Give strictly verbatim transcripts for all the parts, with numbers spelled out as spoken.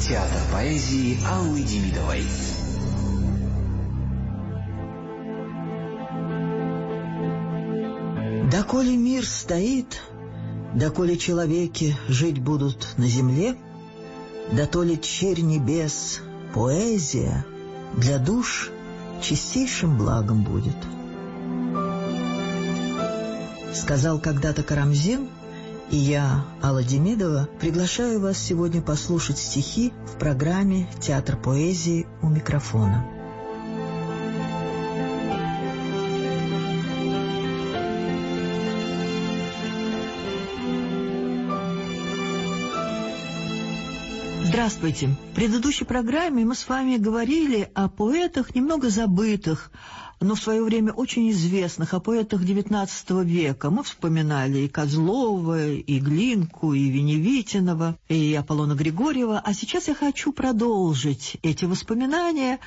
Театр поэзии Аллы Демидовой. Доколе мир стоит, доколе человеки жить будут на земле, дотоле черь небес, поэзия для душ чистейшим благом будет. Сказал когда-то Карамзин, и я, Алла Демидова, приглашаю вас сегодня послушать стихи в программе «Театр поэзии» у микрофона. Здравствуйте! В предыдущей программе мы с вами говорили о поэтах, немного забытых, но в свое время очень известных, о поэтах девятнадцатого века. Мы вспоминали и Козлова, и Глинку, и Веневитинова, и Аполлона Григорьева. А сейчас я хочу продолжить эти воспоминания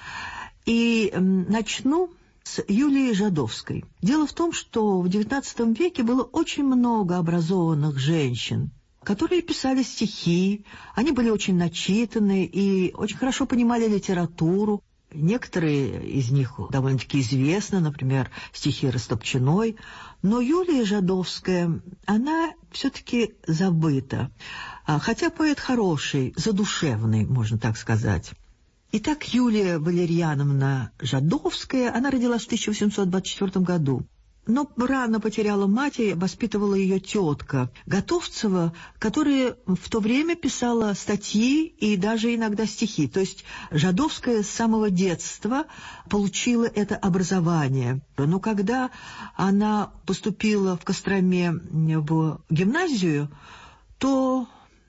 и начну с Юлии Жадовской. Дело в том, что в девятнадцатом веке было очень много образованных женщин, которые писали стихи. Они были очень начитаны и очень хорошо понимали литературу. Некоторые из них довольно-таки известны, например, стихи Растопчиной. Но Юлия Жадовская, она все-таки забыта. Хотя поэт хороший, задушевный, можно так сказать. Итак, Юлия Валерьяновна Жадовская, она родилась в тысяча восемьсот двадцать четвёртом году. Но рано потеряла мать, и воспитывала ее тетка Готовцева, которая в то время писала статьи и даже иногда стихи. То есть Жадовская с самого детства получила это образование. Но когда она поступила в Костроме в гимназию, то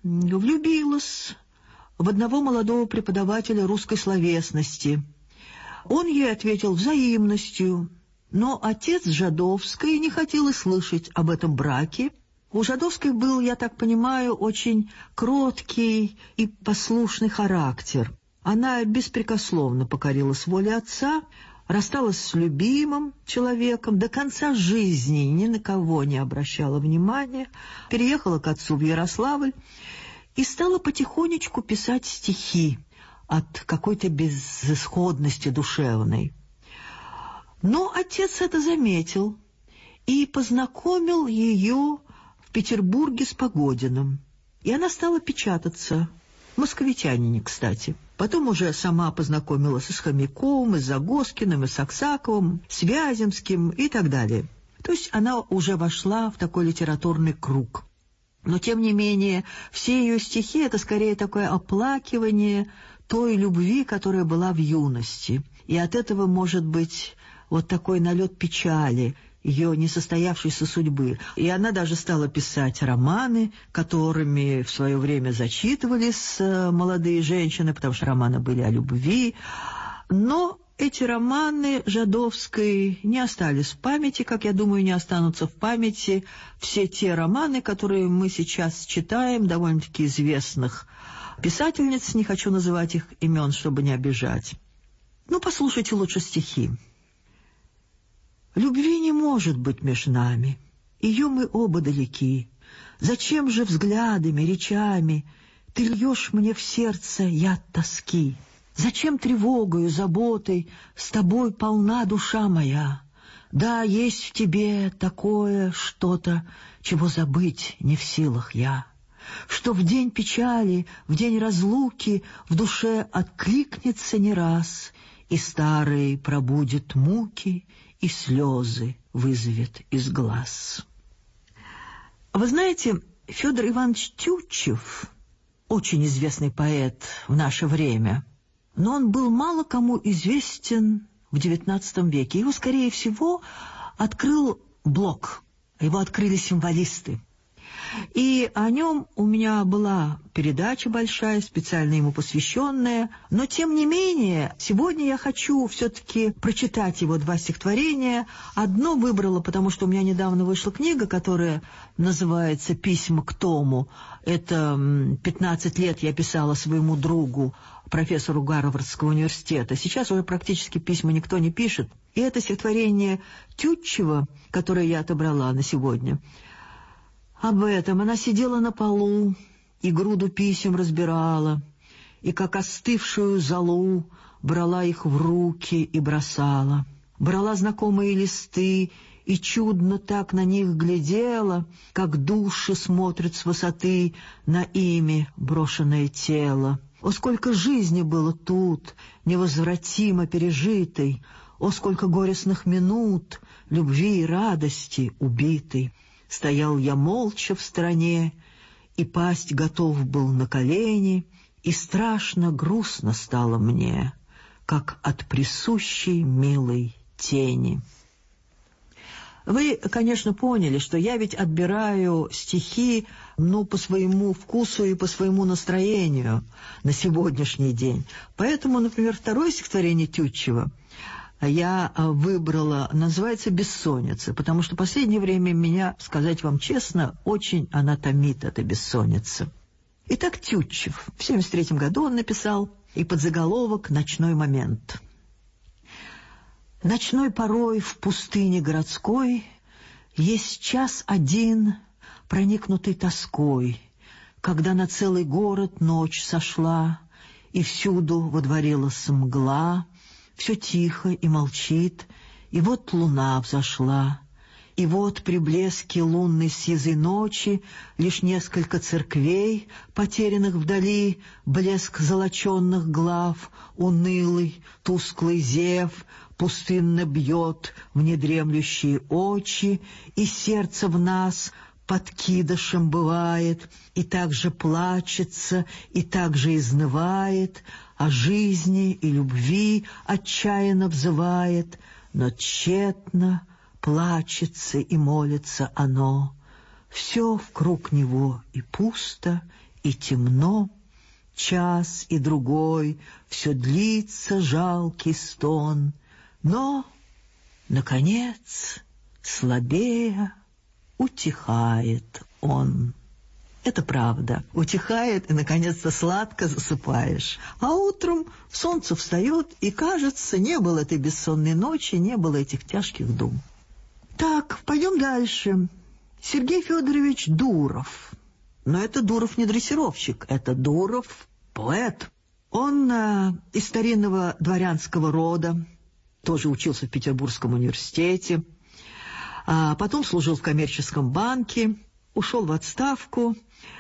влюбилась в одного молодого преподавателя русской словесности. Он ей ответил взаимностью. Но отец Жадовской не хотел и слышать об этом браке. У Жадовской был, я так понимаю, очень кроткий и послушный характер. Она беспрекословно покорилась воле отца, рассталась с любимым человеком, до конца жизни ни на кого не обращала внимания, переехала к отцу в Ярославль и стала потихонечку писать стихи от какой-то безысходности душевной. Но отец это заметил и познакомил ее в Петербурге с Погодиным. И она стала печататься, московитянине, кстати. Потом уже сама познакомилась и с Хомяковым, и с Загоскиным, и с Аксаковым, с Вяземским и так далее. То есть она уже вошла в такой литературный круг. Но, тем не менее, все ее стихи — это скорее такое оплакивание той любви, которая была в юности. И от этого, может быть, вот такой налет печали, ее несостоявшейся судьбы. И она даже стала писать романы, которыми в свое время зачитывались молодые женщины, потому что романы были о любви. Но эти романы Жадовской не остались в памяти, как, я думаю, не останутся в памяти все те романы, которые мы сейчас читаем, довольно-таки известных писательниц, не хочу называть их имен, чтобы не обижать. Ну, послушайте лучше стихи. Любви не может быть меж нами, ее мы оба далеки. Зачем же взглядами, речами ты льешь мне в сердце яд тоски? Зачем тревогою, заботой с тобой полна душа моя? Да, есть в тебе такое что-то, чего забыть не в силах я, что в день печали, в день разлуки в душе откликнется не раз, и старые пробудет муки, и слезы вызовет из глаз. Вы знаете, Федор Иванович Тютчев, очень известный поэт в наше время, но он был мало кому известен в девятнадцатом веке. Его, скорее всего, открыл Блок, его открыли символисты. И о нем у меня была передача большая, специально ему посвященная. Но, тем не менее, сегодня я хочу все-таки прочитать его два стихотворения. Одно выбрала, потому что у меня недавно вышла книга, которая называется «Письма к Тому». Это пятнадцать лет я писала своему другу, профессору Гарвардского университета. Сейчас уже практически письма никто не пишет. И это стихотворение Тютчева, которое я отобрала на сегодня, об этом. Она сидела на полу и груду писем разбирала, и, как остывшую золу, брала их в руки и бросала. Брала знакомые листы и чудно так на них глядела, как души смотрят с высоты на ими брошенное тело. О, сколько жизни было тут, невозвратимо пережитой! О, сколько горестных минут, любви и радости убитой! Стоял я молча в стороне, и пасть готов был на колени, и страшно грустно стало мне, как от присущей милой тени. Вы, конечно, поняли, что я ведь отбираю стихи, ну, по своему вкусу и по своему настроению на сегодняшний день. Поэтому, например, второе стихотворение Тютчева я выбрала, называется «Бессонница», потому что в последнее время меня, сказать вам честно, очень она томит, эта бессонница. Итак, Тютчев. В семьдесят третьем году он написал, и подзаголовок «Ночной момент». Ночной порой в пустыне городской есть час один, проникнутый тоской, когда на целый город ночь сошла, и всюду водворилась мгла, все тихо и молчит, и вот луна взошла, и вот при блеске лунной сизой ночи лишь несколько церквей, потерянных вдали, блеск золоченных глав, унылый, тусклый зев, пустынно бьет в недремлющие очи, и сердце в нас подкидышем бывает, и также плачется, и также изнывает, о жизни и любви отчаянно взывает, но тщетно плачется и молится оно. Все вкруг него и пусто, и темно, час и другой, все длится жалкий стон, но, наконец, слабея, утихает он. Это правда. Утихает, и, наконец-то, сладко засыпаешь. А утром солнце встает, и, кажется, не было этой бессонной ночи, не было этих тяжких дум. Так, пойдем дальше. Сергей Федорович Дуров. Но это Дуров не дрессировщик, это Дуров поэт. Он э, из старинного дворянского рода, тоже учился в Петербургском университете, а потом служил в коммерческом банке, ушел в отставку,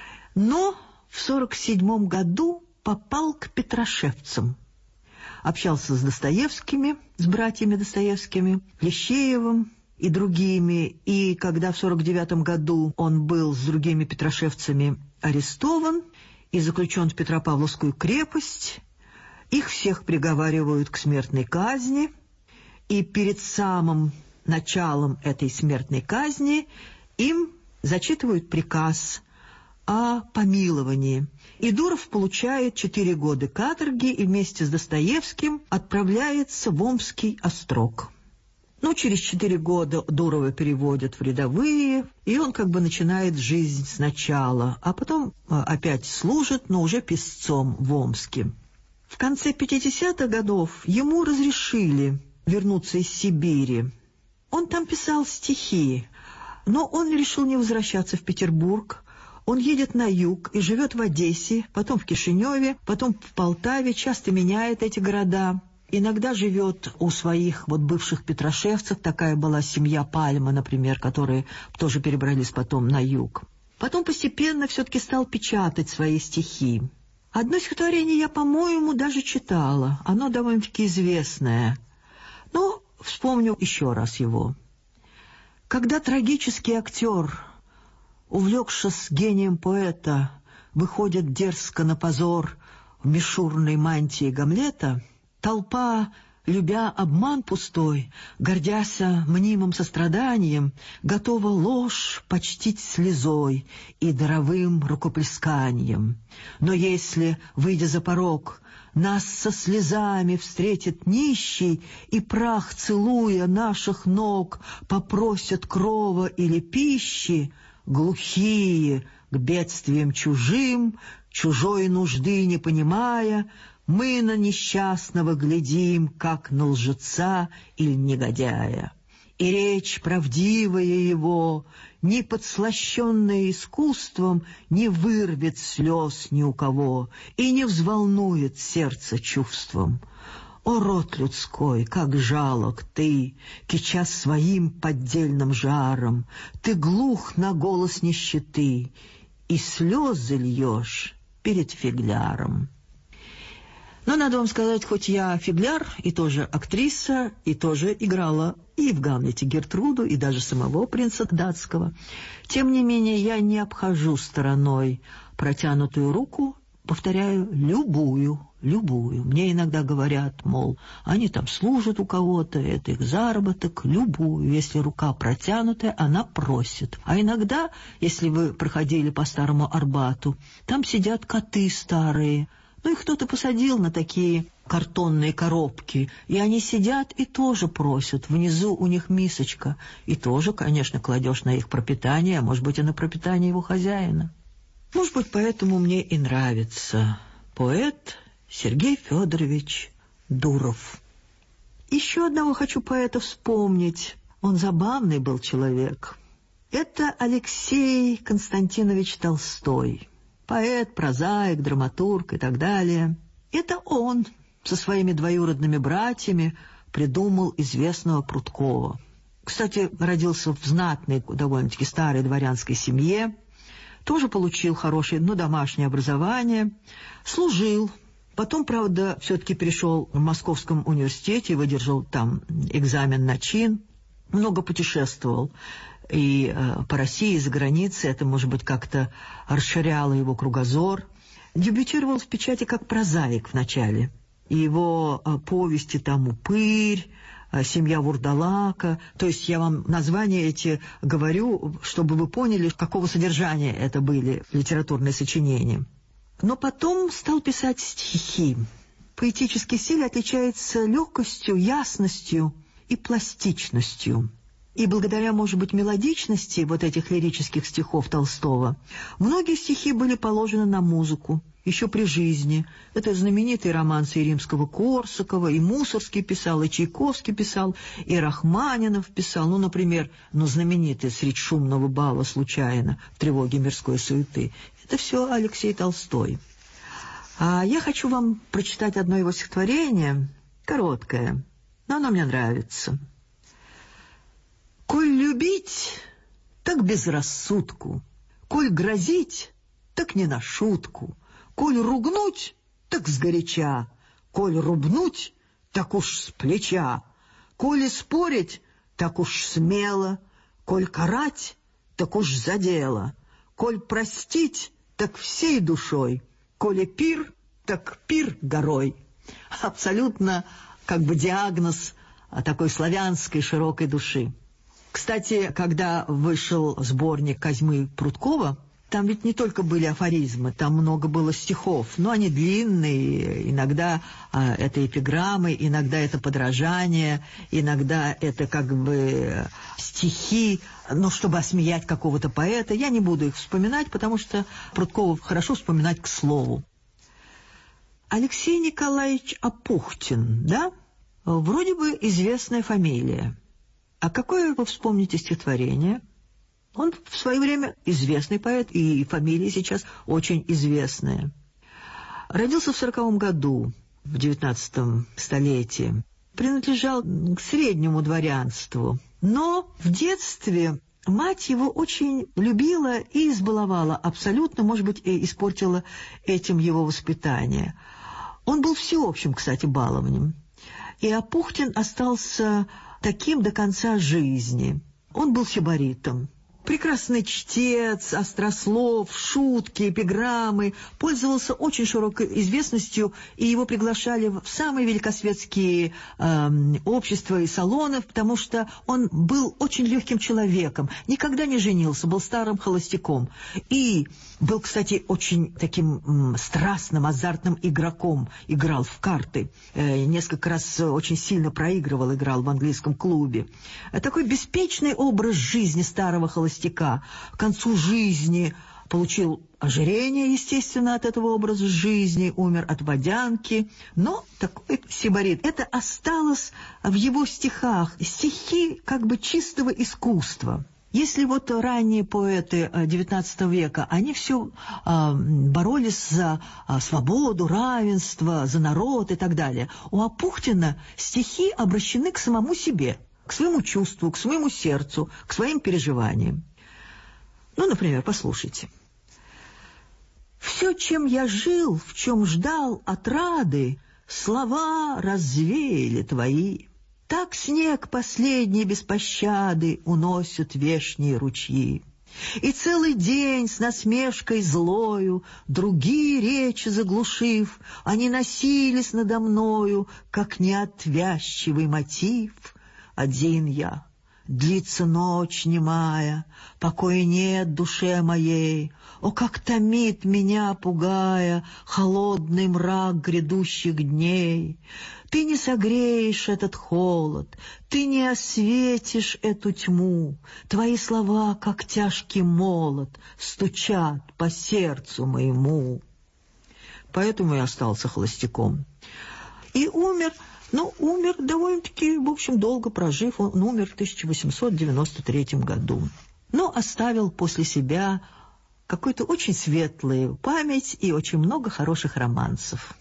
но в сорок седьмом году попал к петрошевцам. Общался с Достоевскими, с братьями Достоевскими, Плещеевым и другими, и когда в сорок девятом году он был с другими петрошевцами арестован и заключен в Петропавловскую крепость, их всех приговаривают к смертной казни, и перед самым началом этой смертной казни им зачитывают приказ о помиловании. И Дуров получает четыре года каторги и вместе с Достоевским отправляется в Омский острог. Ну, через четыре года Дурова переводят в рядовые, и он как бы начинает жизнь сначала, а потом опять служит, но уже писцом в Омске. В конце пятидесятых годов ему разрешили вернуться из Сибири. Он там писал стихи, но он решил не возвращаться в Петербург. Он едет на юг и живет в Одессе, потом в Кишиневе, потом в Полтаве, часто меняет эти города. Иногда живет у своих вот бывших петрошевцев, такая была семья Пальма, например, которые тоже перебрались потом на юг. Потом постепенно все-таки стал печатать свои стихи. Одно стихотворение я, по-моему, даже читала, оно довольно-таки известное. Но вспомню еще раз его. Когда трагический актер, увлекшись гением поэта, выходит дерзко на позор в мишурной мантии Гамлета, толпа, любя обман пустой, гордяся мнимым состраданием, готова ложь почтить слезой и даровым рукоплесканием. Но если, выйдя за порог, нас со слезами встретит нищий, и прах, целуя наших ног, попросят крова или пищи, глухие к бедствиям чужим, чужой нужды не понимая, мы на несчастного глядим, как на лжеца или негодяя. И речь правдивая его, не подслащенная искусством, не вырвет слез ни у кого и не взволнует сердце чувством. О, род людской, как жалок ты, кича своим поддельным жаром, ты глух на голос нищеты и слезы льешь перед фигляром. Но надо вам сказать, хоть я фигляр и тоже актриса, и тоже играла и в «Гамлете» Гертруду, и даже самого принца датского, тем не менее я не обхожу стороной протянутую руку, повторяю, любую, любую. Мне иногда говорят, мол, они там служат у кого-то, это их заработок, любую. Если рука протянутая, она просит. А иногда, если вы проходили по Старому Арбату, там сидят коты старые, ну, их кто-то посадил на такие картонные коробки, и они сидят и тоже просят. Внизу у них мисочка, и тоже, конечно, кладешь на их пропитание, а может быть, и на пропитание его хозяина. Может быть, поэтому мне и нравится поэт Сергей Федорович Дуров. Еще одного хочу поэта вспомнить. Он забавный был человек. Это Алексей Константинович Толстой. Поэт, прозаик, драматург и так далее. Это он со своими двоюродными братьями придумал известного Прудкова. Кстати, родился в знатной, довольно-таки старой дворянской семье, тоже получил хорошее, ну, домашнее образование, служил. Потом, правда, все-таки перешел в Московском университете и выдержал там экзамен на чин, много путешествовал. И э, по России, и за границей, это, может быть, как-то расширяло его кругозор. Дебютировал в печати как прозаик вначале. И его э, повести там «Упырь», э, «Семья Вурдалака». То есть я вам названия эти говорю, чтобы вы поняли, какого содержания это были литературные сочинения. Но потом стал писать стихи. Поэтический стиль отличается легкостью, ясностью и пластичностью. И благодаря, может быть, мелодичности вот этих лирических стихов Толстого, многие стихи были положены на музыку еще при жизни. Это знаменитые романсы и Римского-Корсакова, и Мусорский писал, и Чайковский писал, и Рахманинов писал. Ну, например, ну, знаменитый «Средь шумного бала случайно, в тревоге мирской суеты». Это все Алексей Толстой. А я хочу вам прочитать одно его стихотворение, короткое, но оно мне нравится. «Коль любить, так без рассудку, коль грозить, так не на шутку, коль ругнуть, так сгоряча, коль рубнуть, так уж с плеча, коль спорить, так уж смело, коль карать, так уж за дело, коль простить, так всей душой, коли пир, так пир горой». Абсолютно как бы диагноз такой славянской широкой души. Кстати, когда вышел сборник Козьмы Прудкова, там ведь не только были афоризмы, там много было стихов, но они длинные, иногда а, это эпиграммы, иногда это подражание, иногда это как бы стихи, ну, чтобы осмеять какого-то поэта. Я не буду их вспоминать, потому что Прудкова хорошо вспоминать к слову. Алексей Николаевич Апухтин, да? Вроде бы известная фамилия. А какое вы вспомните стихотворение? Он в свое время известный поэт, и фамилия сейчас очень известная. Родился в сороковом году, в девятнадцатом столетии. Принадлежал к среднему дворянству. Но в детстве мать его очень любила и избаловала абсолютно, может быть, и испортила этим его воспитание. Он был всеобщим, кстати, балованием. И Апухтин остался таким до конца жизни. Он был сибаритом. Прекрасный чтец, острослов, шутки, эпиграммы, пользовался очень широкой известностью, и его приглашали в самые великосветские э, общества и салоны, потому что он был очень легким человеком, никогда не женился, был старым холостяком. И был, кстати, очень таким м, страстным, азартным игроком, играл в карты, э, несколько раз очень сильно проигрывал, играл в английском клубе. Такой беспечный образ жизни старого холостяка. К концу жизни получил ожирение, естественно, от этого образа жизни, умер от водянки. Но такой сибарит, это осталось в его стихах. Стихи как бы чистого искусства. Если вот ранние поэты девятнадцатого века, они все э, боролись за э, свободу, равенство, за народ и так далее. У Апухтина стихи обращены к самому себе, к своему чувству, к своему сердцу, к своим переживаниям. Ну, например, послушайте. «Все, чем я жил, в чем ждал отрады, слова развеяли твои. Так снег последний без пощады уносят вешние ручьи. И целый день с насмешкой злою, другие речи заглушив, они носились надо мною, как неотвязчивый мотив. Один я, длится ночь немая, покоя нет душе моей. О, как томит меня, пугая, холодный мрак грядущих дней! Ты не согреешь этот холод, ты не осветишь эту тьму. Твои слова, как тяжкий молот, стучат по сердцу моему». Поэтому и остался холостяком. И умер, ну, умер довольно-таки, в общем, долго прожив. Он умер в тысяча восемьсот девяносто третьем году. Но оставил после себя какую-то очень светлую память и очень много хороших романсов.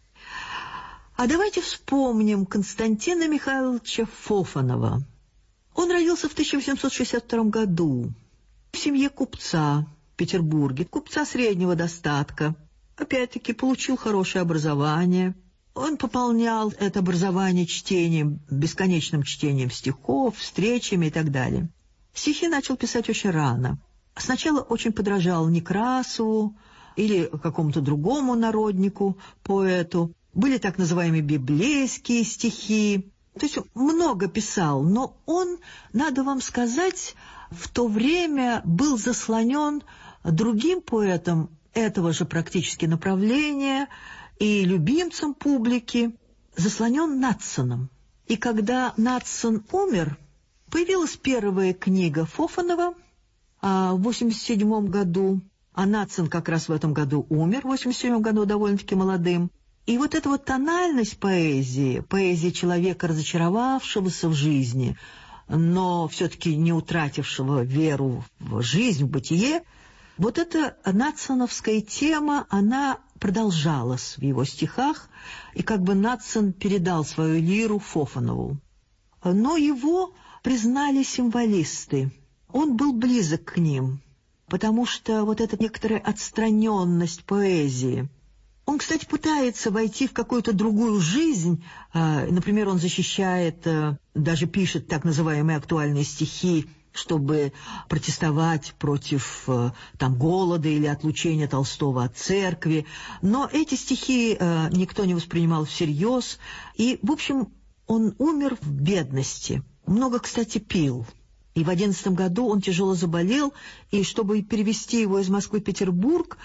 А давайте вспомним Константина Михайловича Фофанова. Он родился в тысяча восемьсот шестьдесят втором году в семье купца в Петербурге, купца среднего достатка. Опять-таки получил хорошее образование. Он пополнял это образование чтением, бесконечным чтением стихов, встречами и так далее. Стихи начал писать очень рано. Сначала очень подражал Некрасову или какому-то другому народнику, поэту. Были так называемые библейские стихи. То есть много писал, но он, надо вам сказать, в то время был заслонен другим поэтом этого же практически направления и любимцем публики, заслонен Надсоном. И когда Надсон умер, появилась первая книга Фофанова а, в восемьдесят седьмом году, а Надсон как раз в этом году умер, в восемьдесят седьмом году довольно-таки молодым. И вот эта вот тональность поэзии, поэзии человека, разочаровавшегося в жизни, но все-таки не утратившего веру в жизнь, в бытие, вот эта надсоновская тема, она продолжалась в его стихах, и как бы Надсон передал свою лиру Фофанову. Но его признали символисты. Он был близок к ним, потому что вот эта некоторая отстраненность поэзии. Он, кстати, пытается войти в какую-то другую жизнь. Например, он защищает, даже пишет так называемые актуальные стихи, чтобы протестовать против там, голода или отлучения Толстого от церкви. Но эти стихи никто не воспринимал всерьез. И, в общем, он умер в бедности. Много, кстати, пил. И в одиннадцатом году он тяжело заболел, и чтобы перевести его из Москвы в Петербург,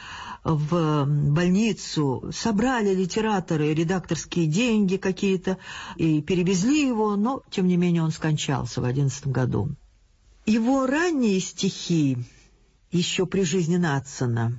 в больницу, собрали литераторы редакторские деньги какие-то и перевезли его, но, тем не менее, он скончался в одиннадцатом году. Его ранние стихи, еще при жизни Надсона: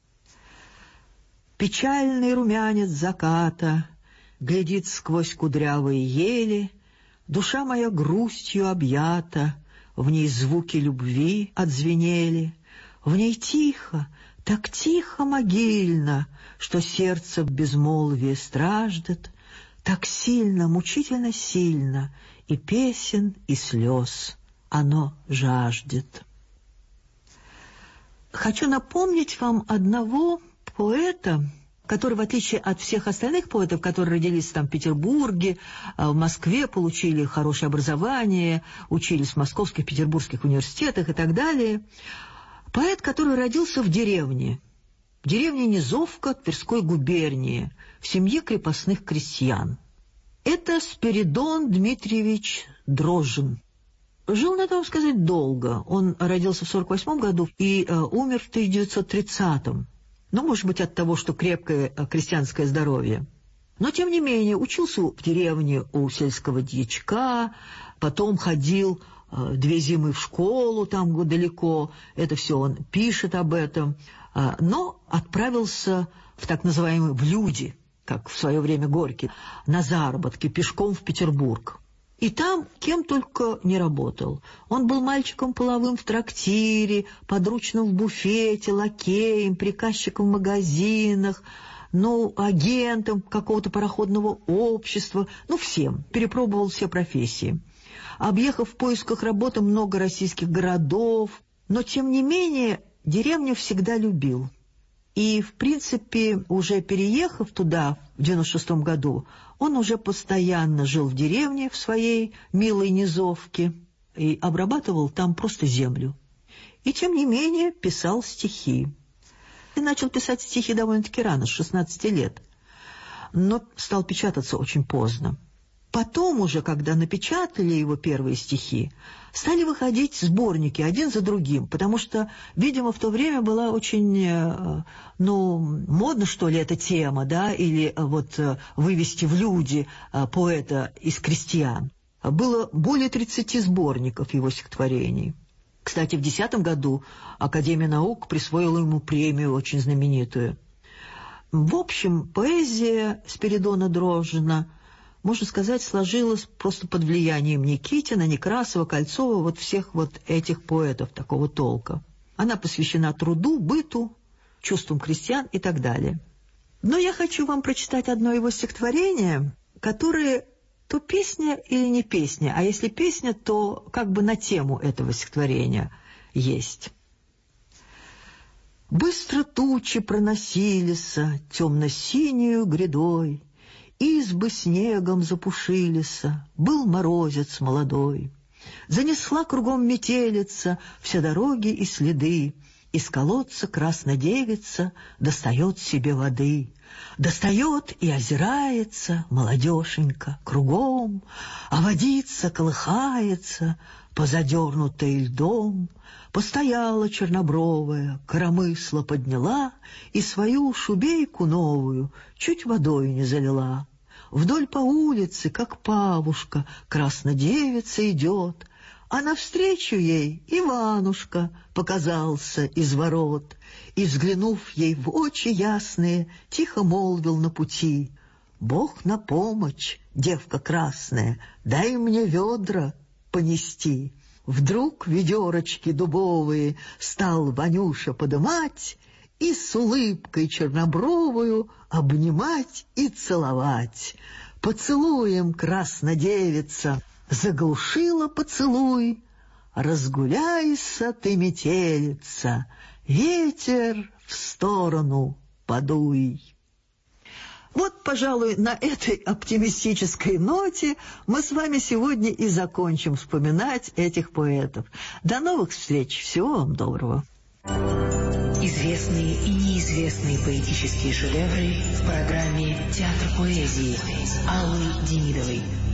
«Печальный румянец заката глядит сквозь кудрявые ели, душа моя грустью объята, в ней звуки любви отзвенели, в ней тихо, так тихо могильно, что сердце в безмолвии страждет, так сильно, мучительно сильно, и песен, и слез оно жаждет». Хочу напомнить вам одного поэта, который, в отличие от всех остальных поэтов, которые родились там в Петербурге, в Москве, получили хорошее образование, учились в московских, петербургских университетах и так далее, поэт, который родился в деревне, в деревне Низовка Тверской губернии, в семье крепостных крестьян. Это Спиридон Дмитриевич Дрожжин. Жил, надо вам сказать, долго. Он родился в сорок восьмом году и э, умер в тысяча девятьсот тридцатом. Ну, может быть, от того, что крепкое крестьянское здоровье. Но, тем не менее, учился в деревне у сельского дьячка, потом ходил две зимы в школу там далеко, это все он пишет об этом, но отправился в так называемые «в люди», как в свое время Горький, на заработки пешком в Петербург. И там кем только не работал. Он был мальчиком половым в трактире, подручным в буфете, лакеем, приказчиком в магазинах, ну, агентом какого-то пароходного общества, ну, всем, перепробовал все профессии. Объехав в поисках работы много российских городов, но, тем не менее, деревню всегда любил. И, в принципе, уже переехав туда в девяносто шестом году, он уже постоянно жил в деревне, в своей милой низовке, и обрабатывал там просто землю. И, тем не менее, писал стихи. И начал писать стихи довольно-таки рано, с шестнадцати лет, но стал печататься очень поздно. Потом уже, когда напечатали его первые стихи, стали выходить сборники один за другим, потому что, видимо, в то время была очень, ну, модна, что ли, эта тема, да, или вот вывести в люди поэта из крестьян. Было более тридцати сборников его стихотворений. Кстати, в десятом году Академия наук присвоила ему премию очень знаменитую. В общем, поэзия Спиридона Дрожжина, можно сказать, сложилась просто под влиянием Никитина, Некрасова, Кольцова, вот всех вот этих поэтов такого толка. Она посвящена труду, быту, чувствам крестьян и так далее. Но я хочу вам прочитать одно его стихотворение, которое то песня или не песня, а если песня, то как бы на тему этого стихотворения есть. «Быстро тучи проносились темно-синюю грядой, избы снегом запушилися, был морозец молодой. Занесла кругом метелица все дороги и следы, из колодца краснодевица достает себе воды. Достает и озирается молодешенька кругом, а водица колыхается, позадернутая льдом. Постояла чернобровая, коромысло подняла и свою шубейку новую чуть водой не залила. Вдоль по улице, как павушка, краснодевица идет, а навстречу ей Иванушка показался из ворот, и, взглянув ей в очи ясные, тихо молвил на пути: «Бог на помощь, девка красная, дай мне ведра понести». Вдруг ведерочки дубовые стал Ванюша подымать и с улыбкой чернобровую обнимать и целовать. Поцелуем краснодевица заглушила поцелуй. Разгуляйся ты, метелица, ветер в сторону подуй. Вот, пожалуй, на этой оптимистической ноте мы с вами сегодня и закончим вспоминать этих поэтов. До новых встреч. Всего вам доброго. Известные и неизвестные поэтические шедевры в программе «Театр поэзии» Аллы Демидовой.